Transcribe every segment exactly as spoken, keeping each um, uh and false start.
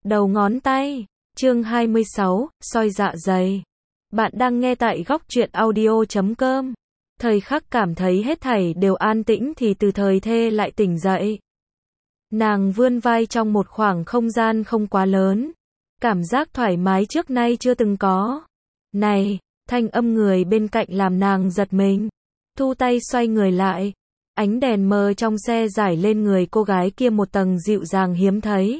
Đầu ngón tay. Chương hai mươi sáu, soi dạ dày. Bạn đang nghe tại góc truyện audio chấm com. Thời khắc cảm thấy hết thảy đều an tĩnh thì Từ Thời Thê lại tỉnh dậy. Nàng vươn vai trong một khoảng không gian không quá lớn. Cảm giác thoải mái trước nay chưa từng có. Này, thanh âm người bên cạnh làm nàng giật mình. Thu tay xoay người lại. Ánh đèn mờ trong xe rải lên người cô gái kia một tầng dịu dàng hiếm thấy.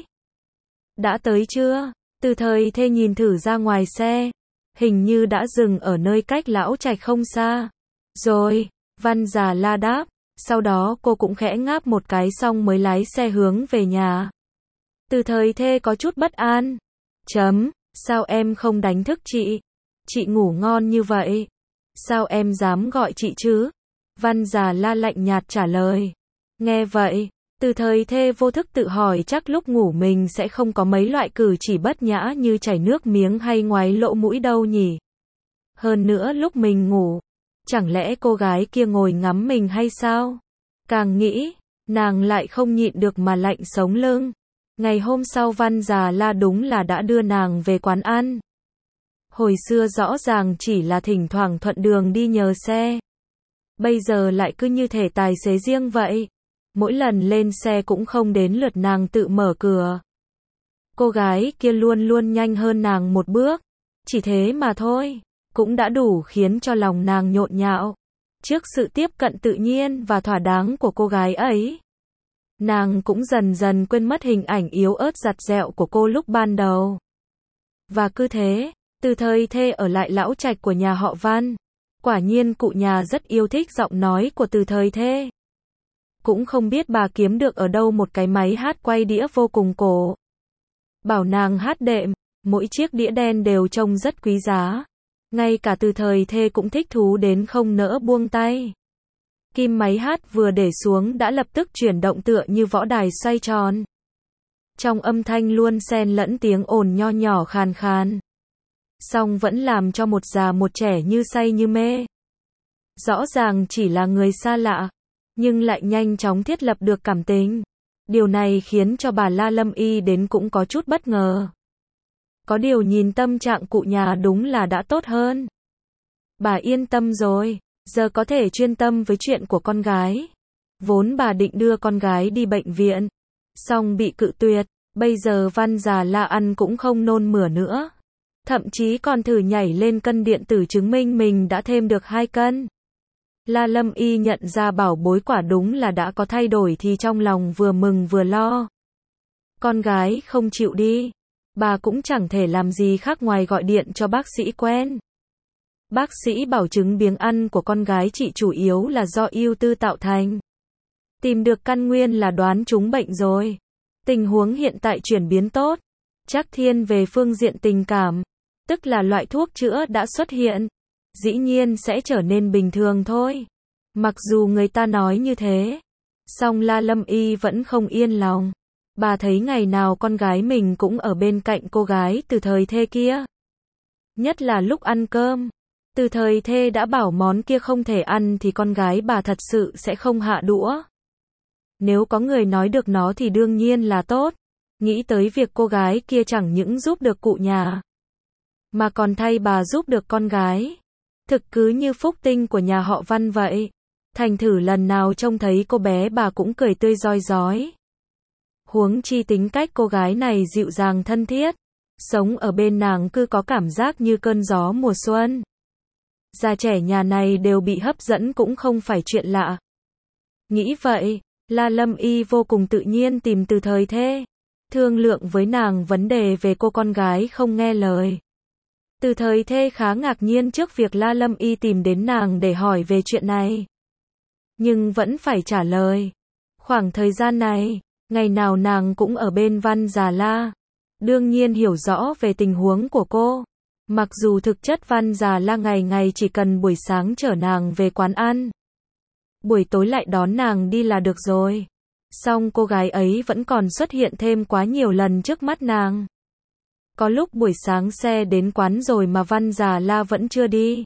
Đã tới chưa? Từ Thời Thê nhìn thử ra ngoài xe. Hình như đã dừng ở nơi cách lão trạch không xa. Rồi, Văn Già La đáp. Sau đó cô cũng khẽ ngáp một cái xong mới lái xe hướng về nhà. Từ Thời Thê có chút bất an. Chấm, sao em không đánh thức chị? Chị ngủ ngon như vậy. Sao em dám gọi chị chứ? Văn Già La lạnh nhạt trả lời. Nghe vậy, Từ Thời Thê vô thức tự hỏi chắc lúc ngủ mình sẽ không có mấy loại cử chỉ bất nhã như chảy nước miếng hay ngoáy lỗ mũi đâu nhỉ. Hơn nữa lúc mình ngủ, chẳng lẽ cô gái kia ngồi ngắm mình hay sao? Càng nghĩ, nàng lại không nhịn được mà lạnh sống lưng. Ngày hôm sau Văn Già La đúng là đã đưa nàng về quán ăn. Hồi xưa rõ ràng chỉ là thỉnh thoảng thuận đường đi nhờ xe. Bây giờ lại cứ như thể tài xế riêng vậy. Mỗi lần lên xe cũng không đến lượt nàng tự mở cửa. Cô gái kia luôn luôn nhanh hơn nàng một bước. Chỉ thế mà thôi, cũng đã đủ khiến cho lòng nàng nhộn nhạo. Trước sự tiếp cận tự nhiên và thỏa đáng của cô gái ấy, nàng cũng dần dần quên mất hình ảnh yếu ớt giặt dẹo của cô lúc ban đầu. Và cứ thế, Từ Thời Thê ở lại lão trạch của nhà họ Văn. Quả nhiên cụ nhà rất yêu thích giọng nói của Từ Thời Thê. Cũng không biết bà kiếm được ở đâu một cái máy hát quay đĩa vô cùng cổ. Bảo nàng hát đệm, mỗi chiếc đĩa đen đều trông rất quý giá. Ngay cả Từ Thời Thê cũng thích thú đến không nỡ buông tay. Kim máy hát vừa để xuống đã lập tức chuyển động tựa như võ đài xoay tròn. Trong âm thanh luôn xen lẫn tiếng ồn nho nhỏ khàn khàn. Song vẫn làm cho một già một trẻ như say như mê. Rõ ràng chỉ là người xa lạ, nhưng lại nhanh chóng thiết lập được cảm tình. Điều này khiến cho bà La Lâm Y đến cũng có chút bất ngờ. Có điều nhìn tâm trạng cụ nhà đúng là đã tốt hơn. Bà yên tâm rồi, giờ có thể chuyên tâm với chuyện của con gái. Vốn bà định đưa con gái đi bệnh viện, song bị cự tuyệt, bây giờ Văn Già La ăn cũng không nôn mửa nữa. Thậm chí còn thử nhảy lên cân điện tử chứng minh mình đã thêm được hai cân. La Lâm Y nhận ra bảo bối quả đúng là đã có thay đổi thì trong lòng vừa mừng vừa lo. Con gái không chịu đi, bà cũng chẳng thể làm gì khác ngoài gọi điện cho bác sĩ quen. Bác sĩ bảo chứng biếng ăn của con gái chị chủ yếu là do ưu tư tạo thành. Tìm được căn nguyên là đoán trúng bệnh rồi. Tình huống hiện tại chuyển biến tốt, chắc thiên về phương diện tình cảm, tức là loại thuốc chữa đã xuất hiện. Dĩ nhiên sẽ trở nên bình thường thôi. Mặc dù người ta nói như thế, song La Lâm Y vẫn không yên lòng. Bà thấy ngày nào con gái mình cũng ở bên cạnh cô gái Từ Thời Thê kia. Nhất là lúc ăn cơm, Từ Thời Thê đã bảo món kia không thể ăn thì con gái bà thật sự sẽ không hạ đũa. Nếu có người nói được nó thì đương nhiên là tốt. Nghĩ tới việc cô gái kia chẳng những giúp được cụ nhà, mà còn thay bà giúp được con gái. Thực cứ như phúc tinh của nhà họ Văn vậy. Thành thử lần nào trông thấy cô bé bà cũng cười tươi rói rói. Huống chi tính cách cô gái này dịu dàng thân thiết. Sống ở bên nàng cứ có cảm giác như cơn gió mùa xuân. Già trẻ nhà này đều bị hấp dẫn cũng không phải chuyện lạ. Nghĩ vậy, La Lâm Y vô cùng tự nhiên tìm Từ Thời Thê. Thương lượng với nàng vấn đề về cô con gái không nghe lời. Từ Thời Thê khá ngạc nhiên trước việc La Lâm Y tìm đến nàng để hỏi về chuyện này. Nhưng vẫn phải trả lời. Khoảng thời gian này, ngày nào nàng cũng ở bên Văn Già La. Đương nhiên hiểu rõ về tình huống của cô. Mặc dù thực chất Văn Già La ngày ngày chỉ cần buổi sáng chở nàng về quán ăn, buổi tối lại đón nàng đi là được rồi. Song cô gái ấy vẫn còn xuất hiện thêm quá nhiều lần trước mắt nàng. Có lúc buổi sáng xe đến quán rồi mà Văn Già La vẫn chưa đi.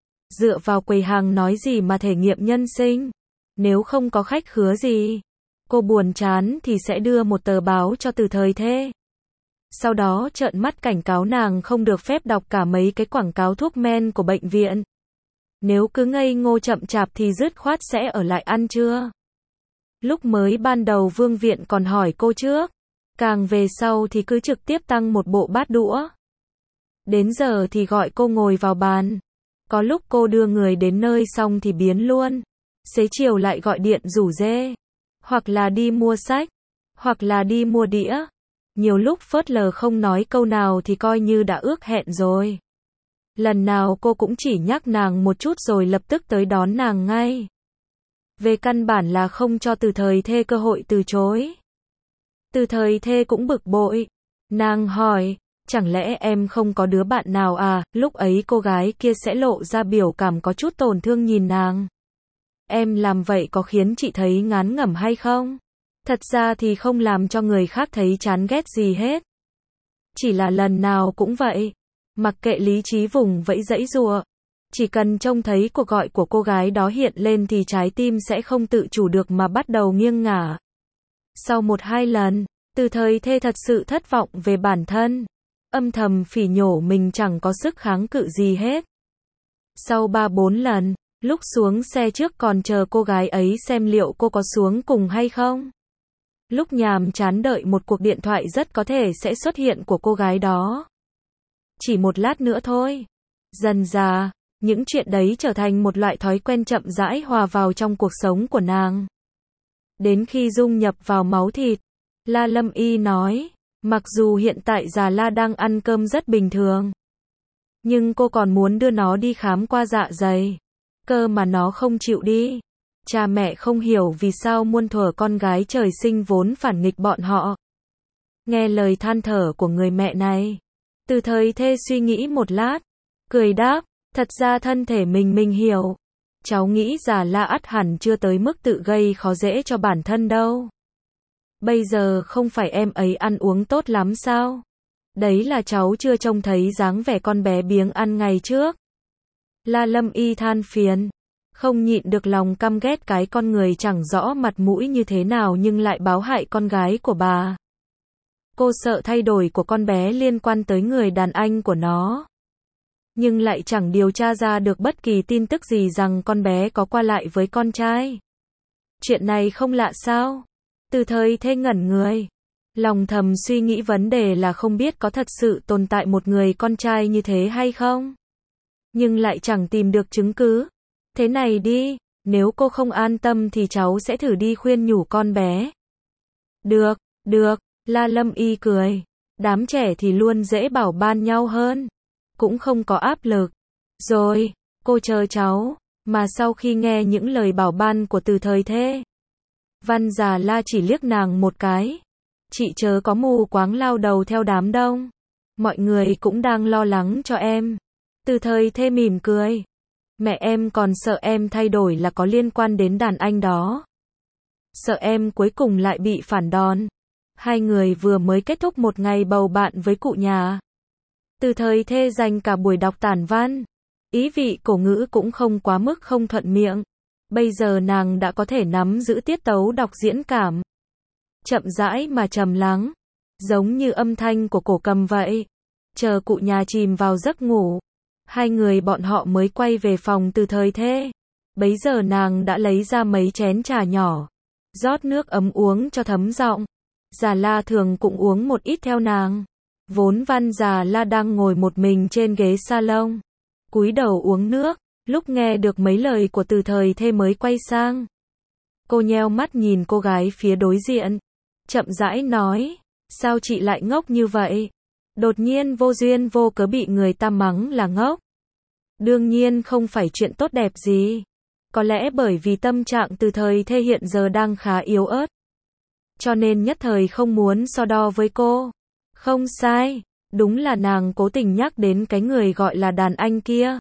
Dựa vào quầy hàng nói gì mà thể nghiệm nhân sinh. Nếu không có khách khứa gì, cô buồn chán thì sẽ đưa một tờ báo cho Từ Thời Thê. sau đó trợn mắt cảnh cáo nàng không được phép đọc cả mấy cái quảng cáo thuốc men của bệnh viện. Nếu cứ ngây ngô chậm chạp thì dứt khoát sẽ ở lại ăn trưa. Lúc mới ban đầu Vương Viện còn hỏi cô trước, càng về sau thì cứ trực tiếp tăng một bộ bát đũa. Đến giờ thì gọi cô ngồi vào bàn. Có lúc cô đưa người đến nơi xong thì biến luôn. Xế chiều lại gọi điện rủ rê. Hoặc là đi mua sách. Hoặc là đi mua đĩa. Nhiều lúc phớt lờ không nói câu nào thì coi như đã ước hẹn rồi. Lần nào cô cũng chỉ nhắc nàng một chút rồi lập tức tới đón nàng ngay. Về căn bản là không cho Từ Thời Thê cơ hội từ chối. Từ Thời Thê cũng bực bội. Nàng hỏi, chẳng lẽ em không có đứa bạn nào à? Lúc ấy cô gái kia sẽ lộ ra biểu cảm có chút tổn thương nhìn nàng. Em làm vậy có khiến chị thấy ngán ngẩm hay không? Thật ra thì không làm cho người khác thấy chán ghét gì hết. Chỉ là lần nào cũng vậy. Mặc kệ lý trí vùng vẫy giãy giụa. Chỉ cần trông thấy cuộc gọi của cô gái đó hiện lên thì trái tim sẽ không tự chủ được mà bắt đầu nghiêng ngả. Sau một hai lần, Từ Thời Thê thật sự thất vọng về bản thân. Âm thầm phỉ nhổ mình chẳng có sức kháng cự gì hết. Sau ba bốn lần, lúc xuống xe trước còn chờ cô gái ấy xem liệu cô có xuống cùng hay không. Lúc nhàm chán đợi một cuộc điện thoại rất có thể sẽ xuất hiện của cô gái đó. Chỉ một lát nữa thôi. Dần dà, những chuyện đấy trở thành một loại thói quen chậm rãi hòa vào trong cuộc sống của nàng. Đến khi dung nhập vào máu thịt, La Lâm Y nói, mặc dù hiện tại Già La đang ăn cơm rất bình thường, nhưng cô còn muốn đưa nó đi khám qua dạ dày. Cơ mà nó không chịu đi. Cha mẹ không hiểu vì sao muôn thuở con gái trời sinh vốn phản nghịch bọn họ. Nghe lời than thở của người mẹ này, Từ Thời Thê suy nghĩ một lát, cười đáp, thật ra thân thể mình mình hiểu. Cháu nghĩ Già La ắt hẳn chưa tới mức tự gây khó dễ cho bản thân đâu. Bây giờ không phải em ấy ăn uống tốt lắm sao? Đấy là cháu chưa trông thấy dáng vẻ con bé biếng ăn ngày trước. La Lâm Y than phiền, không nhịn được lòng căm ghét cái con người chẳng rõ mặt mũi như thế nào nhưng lại báo hại con gái của bà. Cô sợ thay đổi của con bé liên quan tới người đàn anh của nó. Nhưng lại chẳng điều tra ra được bất kỳ tin tức gì rằng con bé có qua lại với con trai. Chuyện này không lạ sao? Từ Thời Thê ngẩn người. Lòng thầm suy nghĩ vấn đề là không biết có thật sự tồn tại một người con trai như thế hay không. Nhưng lại chẳng tìm được chứng cứ. Thế này đi, nếu cô không an tâm thì cháu sẽ thử đi khuyên nhủ con bé. Được, được, La Lâm Y cười. Đám trẻ thì luôn dễ bảo ban nhau hơn. Cũng không có áp lực. Rồi, cô chờ cháu. Mà sau khi nghe những lời bảo ban của Từ Thời Thê, Văn Già La chỉ liếc nàng một cái. Chị chớ có mù quáng lao đầu theo đám đông. Mọi người cũng đang lo lắng cho em. Từ Thời Thê mỉm cười. Mẹ em còn sợ em thay đổi là có liên quan đến đàn anh đó. Sợ em cuối cùng lại bị phản đòn. Hai người vừa mới kết thúc một ngày bầu bạn với cụ nhà. Từ Thời Thê dành cả buổi đọc tản văn. Ý vị cổ ngữ cũng không quá mức không thuận miệng. Bây giờ nàng đã có thể nắm giữ tiết tấu đọc diễn cảm. Chậm rãi mà trầm lắng. Giống như âm thanh của cổ cầm vậy. Chờ cụ nhà chìm vào giấc ngủ. Hai người bọn họ mới quay về phòng Từ Thời Thê. Bấy giờ nàng đã lấy ra mấy chén trà nhỏ. Rót nước ấm uống cho thấm giọng. Già La thường cũng uống một ít theo nàng. Vốn Văn Già La đang ngồi một mình trên ghế salon. Cúi đầu uống nước. Lúc nghe được mấy lời của Từ Thời Thê mới quay sang. Cô nheo mắt nhìn cô gái phía đối diện. Chậm rãi nói. Sao chị lại ngốc như vậy? Đột nhiên vô duyên vô cớ bị người ta mắng là ngốc. Đương nhiên không phải chuyện tốt đẹp gì. Có lẽ bởi vì tâm trạng Từ Thời Thê hiện giờ đang khá yếu ớt. Cho nên nhất thời không muốn so đo với cô. Không sai. Đúng là nàng cố tình nhắc đến cái người gọi là đàn anh kia.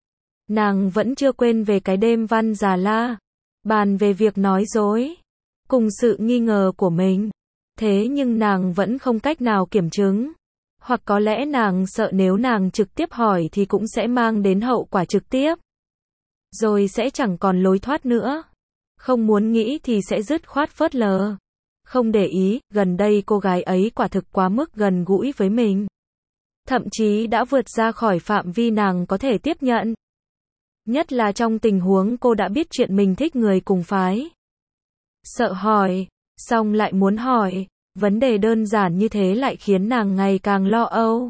Nàng vẫn chưa quên về cái đêm Văn Già La. Bàn về việc nói dối. Cùng sự nghi ngờ của mình. Thế nhưng nàng vẫn không cách nào kiểm chứng. Hoặc có lẽ nàng sợ nếu nàng trực tiếp hỏi thì cũng sẽ mang đến hậu quả trực tiếp. Rồi sẽ chẳng còn lối thoát nữa. Không muốn nghĩ thì sẽ dứt khoát phớt lờ. không để ý, gần đây cô gái ấy quả thực quá mức gần gũi với mình. Thậm chí đã vượt ra khỏi phạm vi nàng có thể tiếp nhận. Nhất là trong tình huống cô đã biết chuyện mình thích người cùng phái. Sợ hỏi, xong lại muốn hỏi, vấn đề đơn giản như thế lại khiến nàng ngày càng lo âu.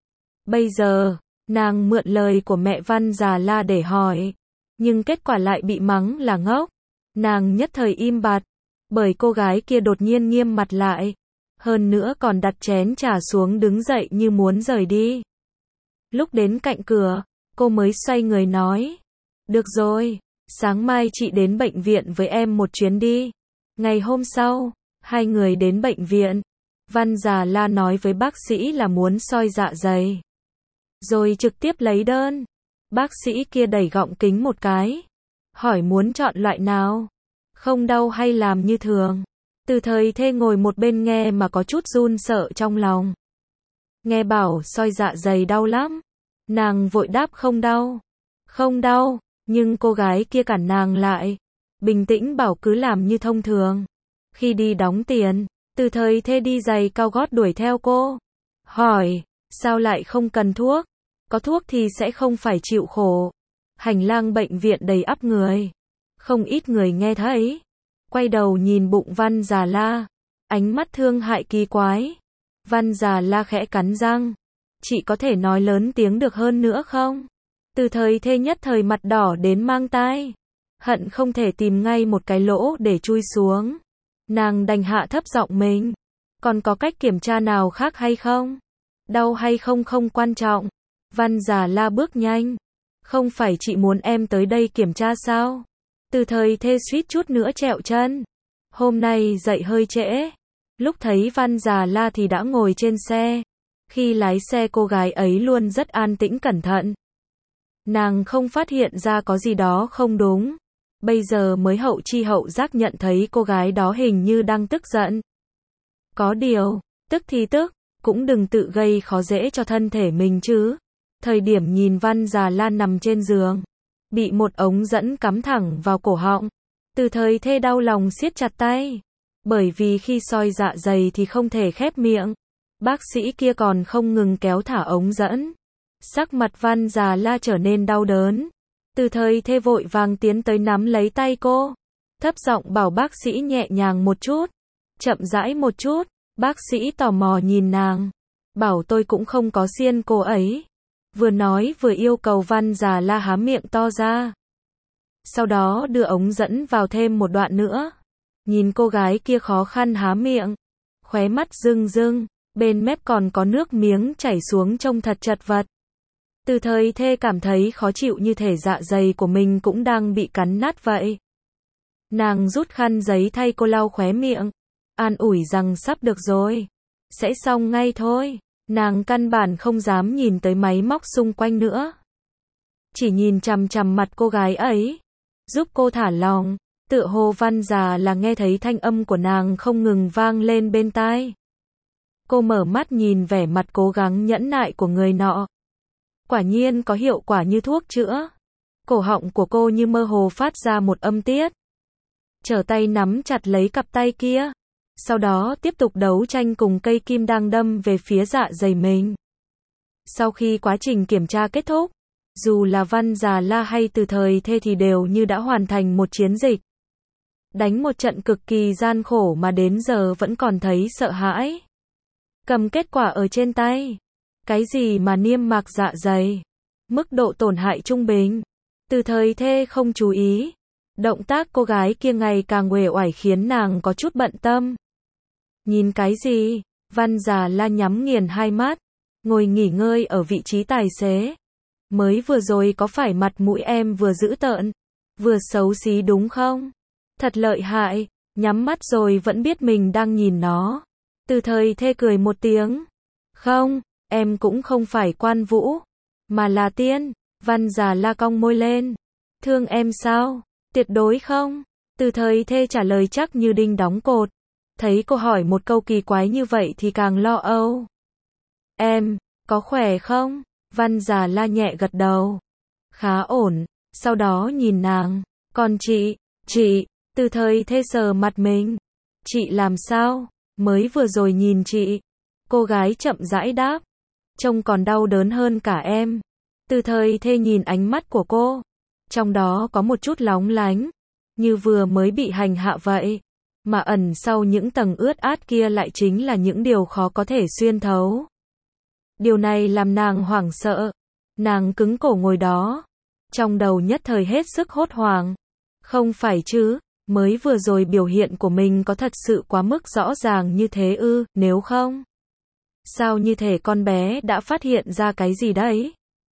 Bây giờ, nàng mượn lời của mẹ Văn Già La để hỏi, nhưng kết quả lại bị mắng là ngốc. Nàng nhất thời im bặt, bởi cô gái kia đột nhiên nghiêm mặt lại, hơn nữa còn đặt chén trà xuống đứng dậy như muốn rời đi. Lúc đến cạnh cửa, cô mới xoay người nói, được rồi, sáng mai chị đến bệnh viện với em một chuyến đi. Ngày hôm sau, hai người đến bệnh viện. Văn Già La nói với bác sĩ là muốn soi dạ dày, rồi trực tiếp lấy đơn. Bác sĩ kia đẩy gọng kính một cái, hỏi muốn chọn loại nào, không đau hay làm như thường. Từ Thời Thê ngồi một bên nghe mà có chút run sợ trong lòng. Nghe bảo soi dạ dày đau lắm, nàng vội đáp không đau, không đau, nhưng cô gái kia cản nàng lại, bình tĩnh bảo cứ làm như thông thường. Khi đi đóng tiền, Từ Thời Thê đi giày cao gót đuổi theo cô, hỏi, sao lại không cần thuốc? Có thuốc thì sẽ không phải chịu khổ. Hành lang bệnh viện đầy ắp người, không ít người nghe thấy, quay đầu nhìn bụng Văn Già La, ánh mắt thương hại kỳ quái. Văn Già La khẽ cắn răng, chị có thể nói lớn tiếng được hơn nữa không? Từ Thời Thê nhất thời mặt đỏ đến mang tai, hận không thể tìm ngay một cái lỗ để chui xuống. Nàng đành hạ thấp giọng mình, còn có cách kiểm tra nào khác hay không? Đau hay không không quan trọng. Văn Già La bước nhanh, không phải chị muốn em tới đây kiểm tra sao? Từ Thời Thê suýt chút nữa trẹo chân. Hôm nay dậy hơi trễ, lúc thấy Văn Già La thì đã ngồi trên xe. Khi lái xe cô gái ấy luôn rất an tĩnh cẩn thận. Nàng không phát hiện ra có gì đó không đúng. Bây giờ mới hậu chi hậu giác nhận thấy cô gái đó hình như đang tức giận. Có điều, tức thì tức, cũng đừng tự gây khó dễ cho thân thể mình chứ. Thời điểm nhìn Văn Già La nằm trên giường, bị một ống dẫn cắm thẳng vào cổ họng, Từ Thời Thê đau lòng siết chặt tay. Bởi vì khi soi dạ dày thì không thể khép miệng. Bác sĩ kia còn không ngừng kéo thả ống dẫn. Sắc mặt Văn Già La trở nên đau đớn. Từ Thời Thê vội vàng tiến tới nắm lấy tay cô, thấp giọng bảo bác sĩ nhẹ nhàng một chút, chậm rãi một chút. Bác sĩ tò mò nhìn nàng, bảo tôi cũng không có xiên cô ấy. Vừa nói vừa yêu cầu Văn Già La há miệng to ra. Sau đó đưa ống dẫn vào thêm một đoạn nữa. Nhìn cô gái kia khó khăn há miệng, khóe mắt rưng rưng, bên mép còn có nước miếng chảy xuống trông thật chật vật. Từ Thời Thê cảm thấy khó chịu như thể dạ dày của mình cũng đang bị cắn nát vậy. Nàng rút khăn giấy thay cô lau khóe miệng, an ủi rằng sắp được rồi, sẽ xong ngay thôi. Nàng căn bản không dám nhìn tới máy móc xung quanh nữa, chỉ nhìn chằm chằm mặt cô gái ấy, giúp cô thả lòng. Tựa hồ Văn Già là nghe thấy thanh âm của nàng không ngừng vang lên bên tai. Cô mở mắt nhìn vẻ mặt cố gắng nhẫn nại của người nọ. Quả nhiên có hiệu quả như thuốc chữa. Cổ họng của cô như mơ hồ phát ra một âm tiết. Trở tay nắm chặt lấy cặp tay kia. Sau đó tiếp tục đấu tranh cùng cây kim đang đâm về phía dạ dày mình. Sau khi quá trình kiểm tra kết thúc, dù là Văn Già La hay Từ Thời Thê thì đều như đã hoàn thành một chiến dịch. Đánh một trận cực kỳ gian khổ mà đến giờ vẫn còn thấy sợ hãi. Cầm kết quả ở trên tay. Cái gì mà niêm mạc dạ dày? Mức độ tổn hại trung bình. Từ Thời Thê không chú ý. Động tác cô gái kia ngày càng uể oải khiến nàng có chút bận tâm. Nhìn cái gì? Văn Già La nhắm nghiền hai mắt, ngồi nghỉ ngơi ở vị trí tài xế. Mới vừa rồi có phải mặt mũi em vừa dữ tợn, vừa xấu xí đúng không? Thật lợi hại, nhắm mắt rồi vẫn biết mình đang nhìn nó. Từ Thời Thê cười một tiếng. Không, em cũng không phải Quan Vũ, mà là tiên. Văn Già La cong môi lên. Thương em sao? Tuyệt đối không. Từ Thời Thê trả lời chắc như đinh đóng cột. Thấy cô hỏi một câu kỳ quái như vậy thì càng lo âu. Em, có khỏe không? Văn Già La nhẹ gật đầu. Khá ổn. Sau đó nhìn nàng. Còn chị, chị, Từ Thời Thê sờ mặt mình. Chị làm sao? Mới vừa rồi nhìn chị. Cô gái chậm rãi đáp. Trông còn đau đớn hơn cả em. Từ thời thê nhìn ánh mắt của cô. Trong đó có một chút lóng lánh. Như vừa mới bị hành hạ vậy. Mà ẩn sau những tầng ướt át kia lại chính là những điều khó có thể xuyên thấu. Điều này làm nàng hoảng sợ. Nàng cứng cổ ngồi đó. Trong đầu nhất thời hết sức hốt hoảng. Không phải chứ, mới vừa rồi biểu hiện của mình có thật sự quá mức rõ ràng như thế ư, nếu không? Sao như thể con bé đã phát hiện ra cái gì đấy?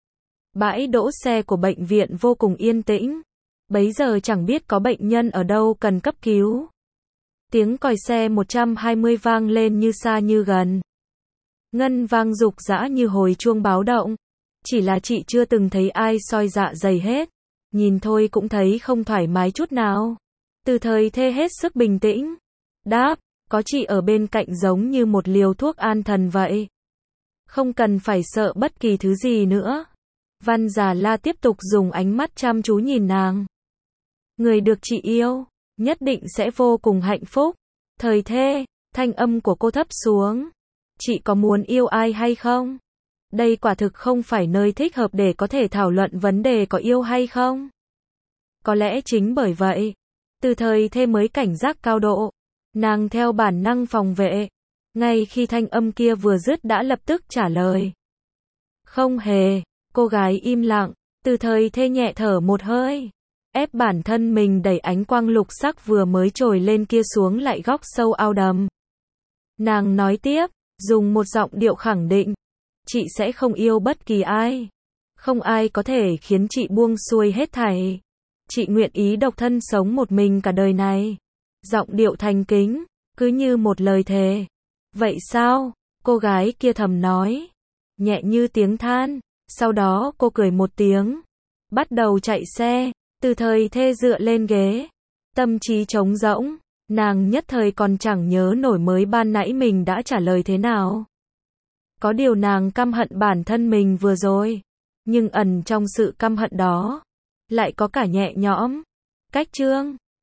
Bãi đỗ xe của bệnh viện vô cùng yên tĩnh. Bấy giờ chẳng biết có bệnh nhân ở đâu cần cấp cứu. Tiếng còi xe một trăm hai mươi vang lên như xa như gần. Ngân vang rục rã như hồi chuông báo động. Chỉ là chị chưa từng thấy ai soi dạ dày hết. Nhìn thôi cũng thấy không thoải mái chút nào. Từ thời thê hết sức bình tĩnh. Đáp, có chị ở bên cạnh giống như một liều thuốc an thần vậy. Không cần phải sợ bất kỳ thứ gì nữa. Văn Già La tiếp tục dùng ánh mắt chăm chú nhìn nàng. Người được chị yêu, nhất định sẽ vô cùng hạnh phúc. Thời thê, thanh âm của cô thấp xuống. Chị có muốn yêu ai hay không? Đây quả thực không phải nơi thích hợp để có thể thảo luận vấn đề có yêu hay không. Có lẽ chính bởi vậy, từ thời thê mới cảnh giác cao độ. Nàng theo bản năng phòng vệ. Ngay khi thanh âm kia vừa dứt đã lập tức trả lời. Không hề, cô gái im lặng, từ thời thê nhẹ thở một hơi. Ép bản thân mình đẩy ánh quang lục sắc vừa mới trồi lên kia xuống lại góc sâu ao đầm. Nàng nói tiếp, dùng một giọng điệu khẳng định. Chị sẽ không yêu bất kỳ ai. Không ai có thể khiến chị buông xuôi hết thảy. Chị nguyện ý độc thân sống một mình cả đời này. Giọng điệu thành kính, cứ như một lời thề. Vậy sao? Cô gái kia thầm nói. Nhẹ như tiếng than. Sau đó cô cười một tiếng. Bắt đầu chạy xe. Từ thời thê dựa lên ghế. Tâm trí trống rỗng. Nàng nhất thời còn chẳng nhớ nổi mới ban nãy mình đã trả lời thế nào. Có điều nàng căm hận bản thân mình vừa rồi. Nhưng ẩn trong sự căm hận đó. Lại có cả nhẹ nhõm. Cách chương.